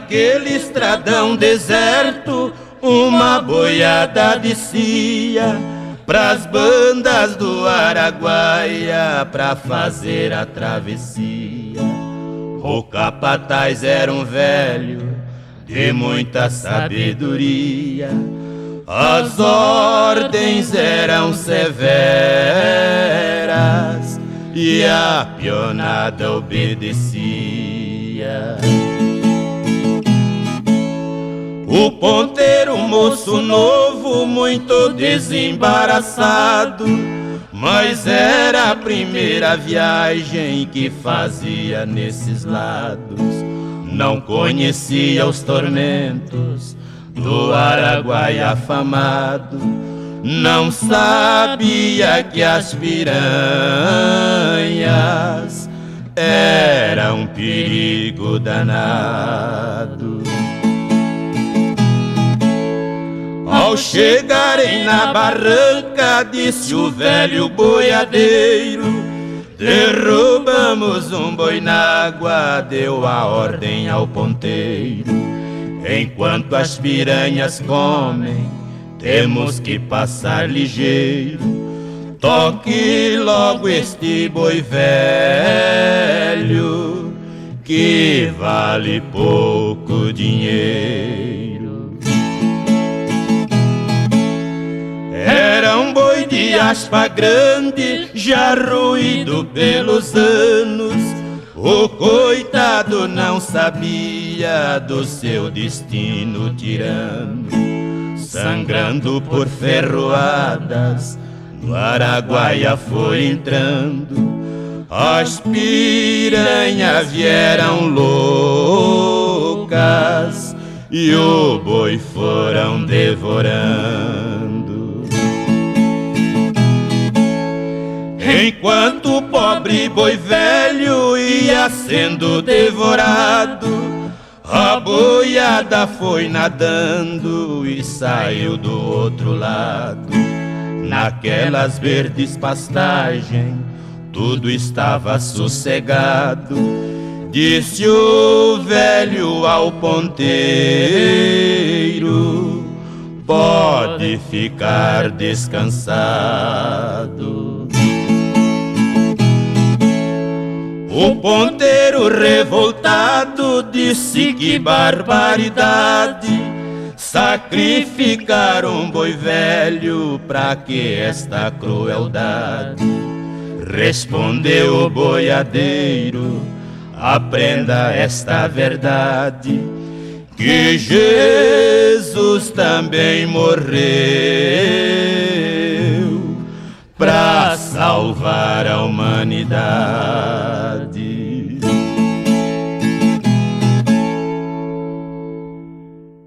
naquele estradão deserto, uma boiada descia pras bandas do Araguaia pra fazer a travessia. O capataz era um velho de muita sabedoria, as ordens eram severas e a pionada obedecia. O ponteiro, moço novo, muito desembaraçado, mas era a primeira viagem que fazia nesses lados. Não conhecia os tormentos do Araguaia afamado, não sabia que as piranhas eram um perigo danado. Ao chegarem na barranca, disse o velho boiadeiro: derrubamos um boi na água, deu a ordem ao ponteiro. Enquanto as piranhas comem, temos que passar ligeiro. Toque logo este boi velho, que vale pouco dinheiro. Era um boi de aspa grande, já ruído pelos anos. O coitado não sabia do seu destino tirano. Sangrando por ferroadas, no Araguaia foi entrando. As piranhas vieram loucas e o boi foram devorando. Enquanto o pobre boi velho ia sendo devorado, a boiada foi nadando e saiu do outro lado. Naquelas verdes pastagens, tudo estava sossegado. Disse o velho ao ponteiro: pode ficar descansado. O ponteiro revoltado disse: que barbaridade, sacrificar um boi velho, pra que esta crueldade? Respondeu o boiadeiro: aprenda esta verdade, que Jesus também morreu pra salvar a humanidade.